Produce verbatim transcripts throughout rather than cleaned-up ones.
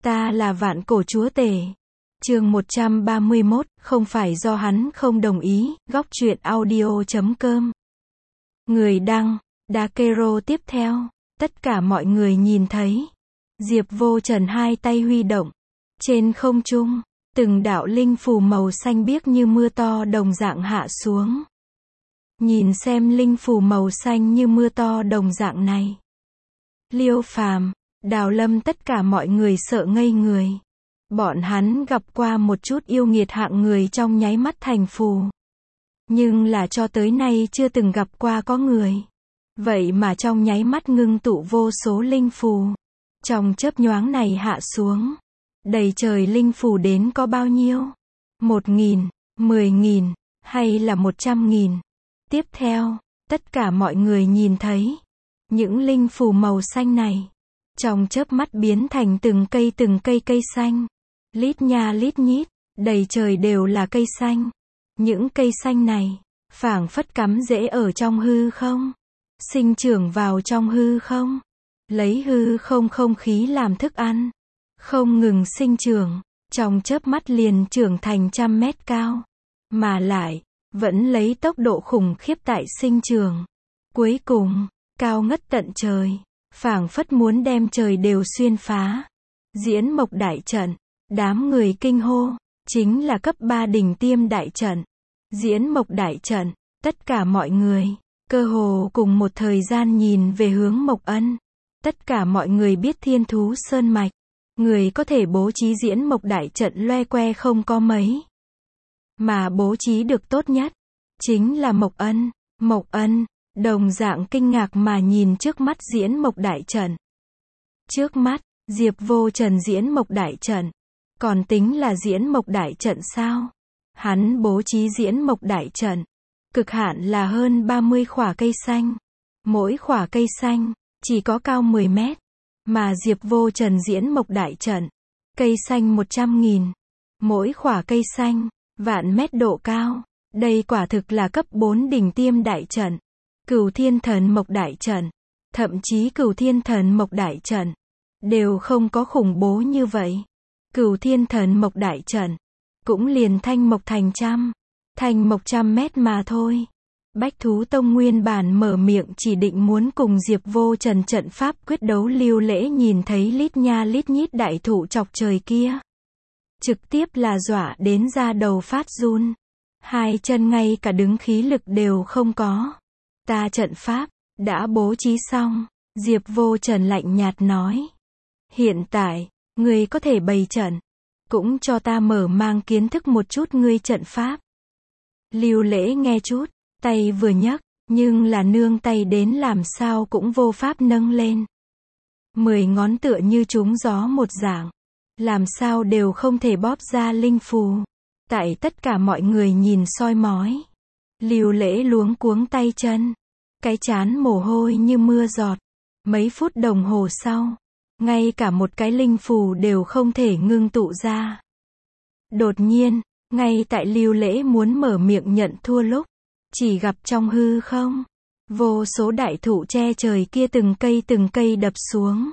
Ta là vạn cổ chúa tể. Chương một trăm ba mươi mốt, không phải do hắn không đồng ý, góc truyện audio chấm com. Người đăng, Dakero tiếp theo. Tất cả mọi người nhìn thấy. Diệp Vô Trần hai tay huy động. Trên không trung, từng đạo linh phù màu xanh biếc như mưa to đồng dạng hạ xuống. Nhìn xem linh phù màu xanh như mưa to đồng dạng này. Liêu Phàm, Đào Lâm tất cả mọi người sợ ngây người. Bọn hắn gặp qua một chút yêu nghiệt hạng người trong nháy mắt thành phù. Nhưng là cho tới nay chưa từng gặp qua có người. Vậy mà trong nháy mắt ngưng tụ vô số linh phù. Trong chớp nhoáng này hạ xuống. Đầy trời linh phù đến có bao nhiêu? Một nghìn, mười nghìn, hay là một trăm nghìn? Tiếp theo, tất cả mọi người nhìn thấy. Những linh phù màu xanh này. Trong chớp mắt biến thành từng cây từng cây cây xanh. Lít nha lít nhít, đầy trời đều là cây xanh. Những cây xanh này, phảng phất cắm rễ ở trong hư không. Sinh trưởng vào trong hư không. Lấy hư không không khí làm thức ăn. Không ngừng sinh trưởng, trong chớp mắt liền trưởng thành trăm mét cao. Mà lại, vẫn lấy tốc độ khủng khiếp tại sinh trưởng. Cuối cùng, cao ngất tận trời, phảng phất muốn đem trời đều xuyên phá. Diễn Mộc đại trận, đám người kinh hô, chính là cấp ba đỉnh tiêm đại trận. Diễn Mộc đại trận, tất cả mọi người, cơ hồ cùng một thời gian nhìn về hướng Mộc Ân. Tất cả mọi người biết Thiên Thú Sơn Mạch, người có thể bố trí Diễn Mộc đại trận loe que không có mấy. Mà bố trí được tốt nhất, chính là Mộc Ân. Mộc Ân, đồng dạng kinh ngạc mà nhìn trước mắt Diễn Mộc đại trận. Trước mắt, Diệp Vô Trần Diễn Mộc đại trận. Còn tính là Diễn Mộc đại trận sao? Hắn bố trí Diễn Mộc đại trận. Cực hạn là hơn ba mươi khỏa cây xanh. Mỗi khỏa cây xanh, chỉ có cao mười mét. Mà Diệp Vô Trần Diễn Mộc đại trận. Cây xanh một trăm nghìn. Mỗi khỏa cây xanh, vạn mét độ cao. Đây quả thực là cấp bốn đỉnh tiêm đại trận. Cửu Thiên Thần Mộc đại trận. Thậm chí Cửu Thiên Thần Mộc đại trận. Đều không có khủng bố như vậy. Cửu Thiên Thần Mộc đại trận. Cũng liền thanh mộc thành trăm. Thành mộc trăm mét mà thôi. Bách Thú Tông nguyên bản mở miệng chỉ định muốn cùng Diệp Vô Trần trận pháp quyết đấu Lưu Lễ nhìn thấy lít nha lít nhít đại thụ chọc trời kia. Trực tiếp là dọa đến da đầu phát run. Hai chân ngay cả đứng khí lực đều không có. Ta trận pháp, đã bố trí xong. Diệp Vô Trần lạnh nhạt nói. Hiện tại, ngươi có thể bày trận. Cũng cho ta mở mang kiến thức một chút ngươi trận pháp. Lưu Lễ nghe chút, tay vừa nhấc, nhưng là nương tay đến làm sao cũng vô pháp nâng lên. Mười ngón tựa như trúng gió một dạng. Làm sao đều không thể bóp ra linh phù. Tại tất cả mọi người nhìn soi mói. Lưu Lễ luống cuống tay chân. Cái trán mồ hôi như mưa giọt. Mấy phút đồng hồ sau. Ngay cả một cái linh phù đều không thể ngưng tụ ra. Đột nhiên, ngay tại Lưu Lễ muốn mở miệng nhận thua lúc. Chỉ gặp trong hư không. Vô số đại thụ che trời kia từng cây từng cây đập xuống.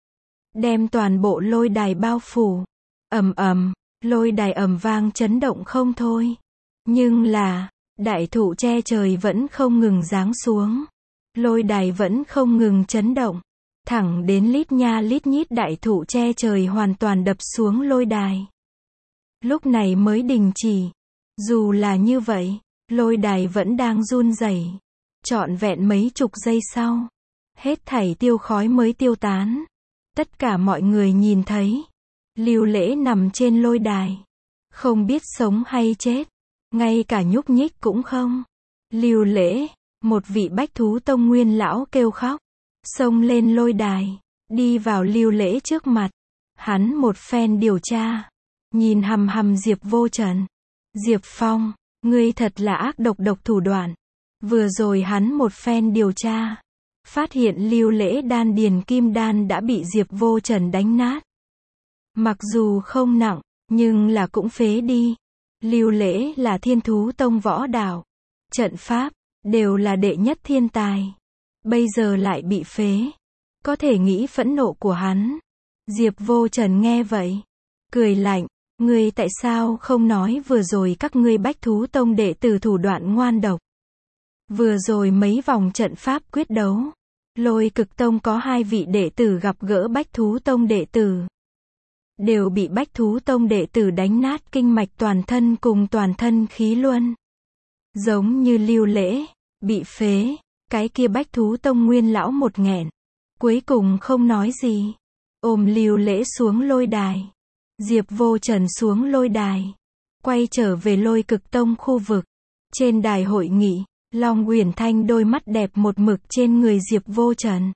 Đem toàn bộ lôi đài bao phủ. Ầm ầm, lôi đài ầm vang chấn động không thôi. Nhưng là, đại thụ che trời vẫn không ngừng giáng xuống. Lôi đài vẫn không ngừng chấn động. Thẳng đến lít nha lít nhít đại thụ che trời hoàn toàn đập xuống lôi đài. Lúc này mới đình chỉ. Dù là như vậy, lôi đài vẫn đang run rẩy. Trọn vẹn mấy chục giây sau. Hết thảy tiêu khói mới tiêu tán. Tất cả mọi người nhìn thấy. Lưu Lễ nằm trên lôi đài. Không biết sống hay chết. Ngay cả nhúc nhích cũng không. Lưu Lễ, một vị Bách Thú Tông nguyên lão kêu khóc. Xông lên lôi đài. Đi vào Lưu Lễ trước mặt. Hắn một phen điều tra. Nhìn hằm hằm Diệp Vô Trần. Diệp Phong, ngươi thật là ác độc độc thủ đoạn. Vừa rồi hắn một phen điều tra. Phát hiện Lưu Lễ đan điền kim đan đã bị Diệp Vô Trần đánh nát. Mặc dù không nặng, nhưng là cũng phế đi. Lưu Lễ là Thiên Thú Tông võ đạo. Trận pháp, đều là đệ nhất thiên tài. Bây giờ lại bị phế. Có thể nghĩ phẫn nộ của hắn. Diệp Vô Trần nghe vậy, cười lạnh, ngươi tại sao không nói vừa rồi các ngươi Bách Thú Tông đệ tử thủ đoạn ngoan độc. Vừa rồi mấy vòng trận pháp quyết đấu, Lôi Cực Tông có hai vị đệ tử gặp gỡ Bách Thú Tông đệ tử. Đều bị Bách Thú Tông đệ tử đánh nát kinh mạch toàn thân cùng toàn thân khí luân. Giống như Lưu Lễ, bị phế, cái kia Bách Thú Tông nguyên lão một nghẹn. Cuối cùng không nói gì. Ôm Lưu Lễ xuống lôi đài. Diệp Vô Trần xuống lôi đài. Quay trở về Lôi Cực Tông khu vực. Trên đài hội nghị, Long Uyển Thanh đôi mắt đẹp một mực trên người Diệp Vô Trần.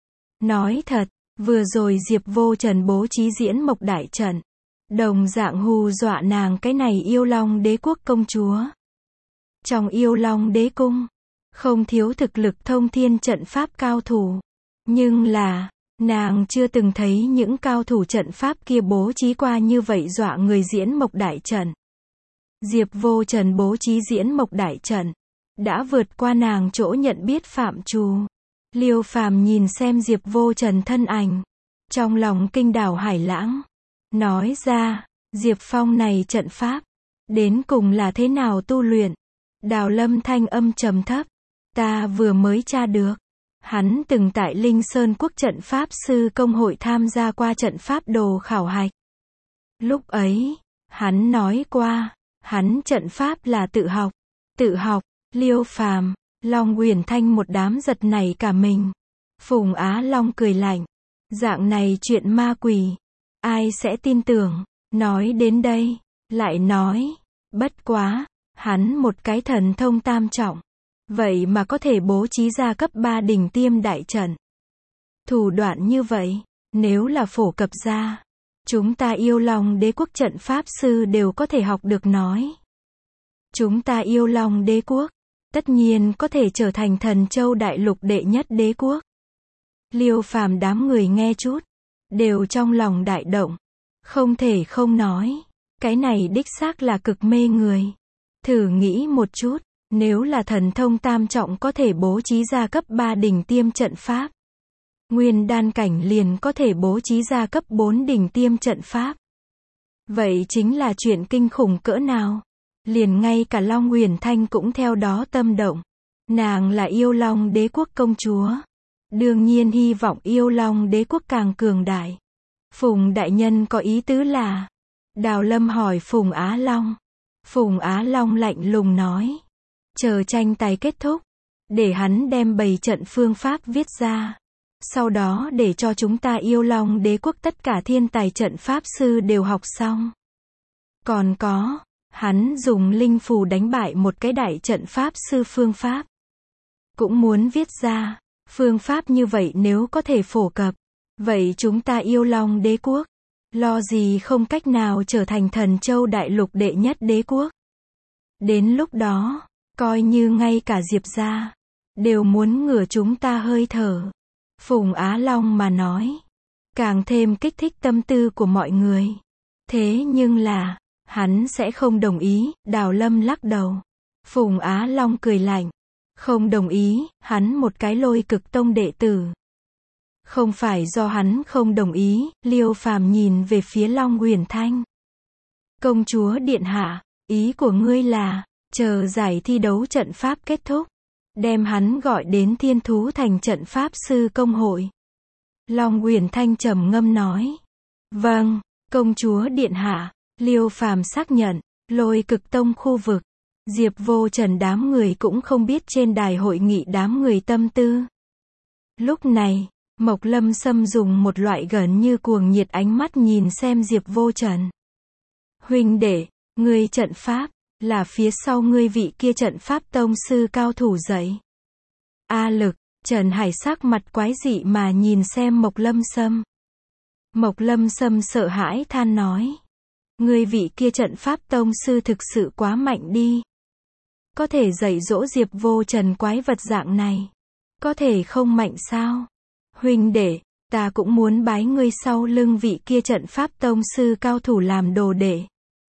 Nói thật, vừa rồi Diệp Vô Trần bố trí diễn mộc đại trận. Đồng dạng hù dọa nàng cái này Yêu Long Đế Quốc công chúa. Trong Yêu Long Đế Cung, không thiếu thực lực thông thiên trận pháp cao thủ. Nhưng là, nàng chưa từng thấy những cao thủ trận pháp kia bố trí qua như vậy dọa người diễn mộc đại trận. Diệp Vô Trần bố trí diễn mộc đại trận, đã vượt qua nàng chỗ nhận biết phạm trù. Liêu Phàm nhìn xem Diệp Vô Trần thân ảnh, trong lòng kinh đảo hải lãng. Nói ra, Diệp Phong này trận pháp, đến cùng là thế nào tu luyện? Đào Lâm thanh âm trầm thấp, ta vừa mới tra được. Hắn từng tại Linh Sơn Quốc trận pháp sư công hội tham gia qua trận pháp đồ khảo hạch. Lúc ấy, hắn nói qua, hắn trận pháp là tự học. Tự học, Liêu Phàm, Long Uyển Thanh một đám giật nảy cả mình. Phùng Á Long cười lạnh, dạng này chuyện ma quỷ, ai sẽ tin tưởng? Nói đến đây, lại nói, bất quá, hắn một cái thần thông tam trọng. Vậy mà có thể bố trí ra cấp ba đỉnh tiêm đại trận. Thủ đoạn như vậy, nếu là phổ cập ra, chúng ta Yêu Long Đế Quốc trận pháp sư đều có thể học được nói. Chúng ta Yêu Long Đế Quốc, tất nhiên có thể trở thành Thần Châu đại lục đệ nhất đế quốc. Liêu Phàm đám người nghe chút, đều trong lòng đại động. Không thể không nói, cái này đích xác là cực mê người. Thử nghĩ một chút. Nếu là thần thông tam trọng có thể bố trí ra cấp ba đỉnh tiêm trận pháp. Nguyên đan cảnh liền có thể bố trí ra cấp bốn đỉnh tiêm trận pháp. Vậy chính là chuyện kinh khủng cỡ nào. Liền ngay cả Long Uyển Thanh cũng theo đó tâm động. Nàng là Yêu Long Đế Quốc công chúa. Đương nhiên hy vọng Yêu Long Đế Quốc càng cường đại. Phùng đại nhân có ý tứ là. Đào Lâm hỏi Phùng Á Long. Phùng Á Long lạnh lùng nói. Chờ tranh tài kết thúc, để hắn đem bày trận phương pháp viết ra. Sau đó để cho chúng ta Yêu Long Đế Quốc tất cả thiên tài trận pháp sư đều học xong. Còn có, hắn dùng linh phù đánh bại một cái đại trận pháp sư phương pháp. Cũng muốn viết ra, phương pháp như vậy nếu có thể phổ cập, vậy chúng ta Yêu Long Đế Quốc, lo gì không cách nào trở thành Thần Châu đại lục đệ nhất đế quốc. Đến lúc đó, coi như ngay cả Diệp gia, đều muốn ngửa chúng ta hơi thở. Phùng Á Long mà nói, càng thêm kích thích tâm tư của mọi người. Thế nhưng là, hắn sẽ không đồng ý, Đào Lâm lắc đầu. Phùng Á Long cười lạnh, không đồng ý, hắn một cái Lôi Cực Tông đệ tử. Không phải do hắn không đồng ý, Liêu Phàm nhìn về phía Long Uyển Thanh. Công chúa điện hạ, ý của ngươi là, chờ giải thi đấu trận pháp kết thúc, đem hắn gọi đến Thiên Thú Thành trận pháp sư công hội. Long Uyển Thanh trầm ngâm nói. Vâng, công chúa điện hạ. Liêu Phàm xác nhận. Lôi Cực Tông khu vực, Diệp Vô Trần đám người cũng không biết trên đài hội nghị đám người tâm tư. Lúc này, Mộc Lâm Sâm dùng một loại gần như cuồng nhiệt ánh mắt nhìn xem Diệp Vô Trần. Huynh đệ, ngươi trận pháp, là phía sau ngươi vị kia trận pháp tông sư cao thủ dạy. A Lực, Trần Hải sắc mặt quái dị mà nhìn xem Mộc Lâm Sâm. Mộc Lâm Sâm sợ hãi than nói. Ngươi vị kia trận pháp tông sư thực sự quá mạnh đi. Có thể dạy dỗ Diệp Vô Trần quái vật dạng này. Có thể không mạnh sao? Huynh đệ, ta cũng muốn bái ngươi sau lưng vị kia trận pháp tông sư cao thủ làm đồ đệ.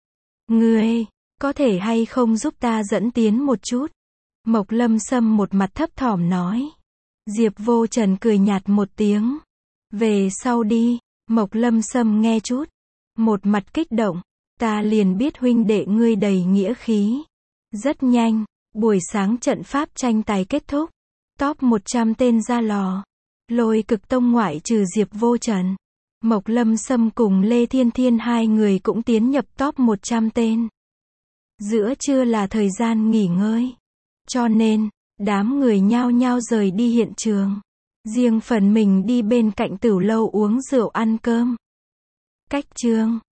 Ngươi, có thể hay không giúp ta dẫn tiến một chút? Mộc Lâm Sâm một mặt thấp thỏm nói. Diệp Vô Trần cười nhạt một tiếng. Về sau đi. Mộc Lâm Sâm nghe chút, một mặt kích động, ta liền biết huynh đệ ngươi đầy nghĩa khí. Rất nhanh, buổi sáng trận pháp tranh tài kết thúc, top một trăm tên ra lò. Lôi Cực Tông ngoại trừ Diệp Vô Trần, Mộc Lâm Sâm cùng Lê Thiên Thiên hai người cũng tiến nhập top một trăm tên. Giữa trưa là thời gian nghỉ ngơi, cho nên, đám người nhao nhao rời đi hiện trường. Riêng phần mình đi bên cạnh tửu lâu uống rượu ăn cơm. Cách chương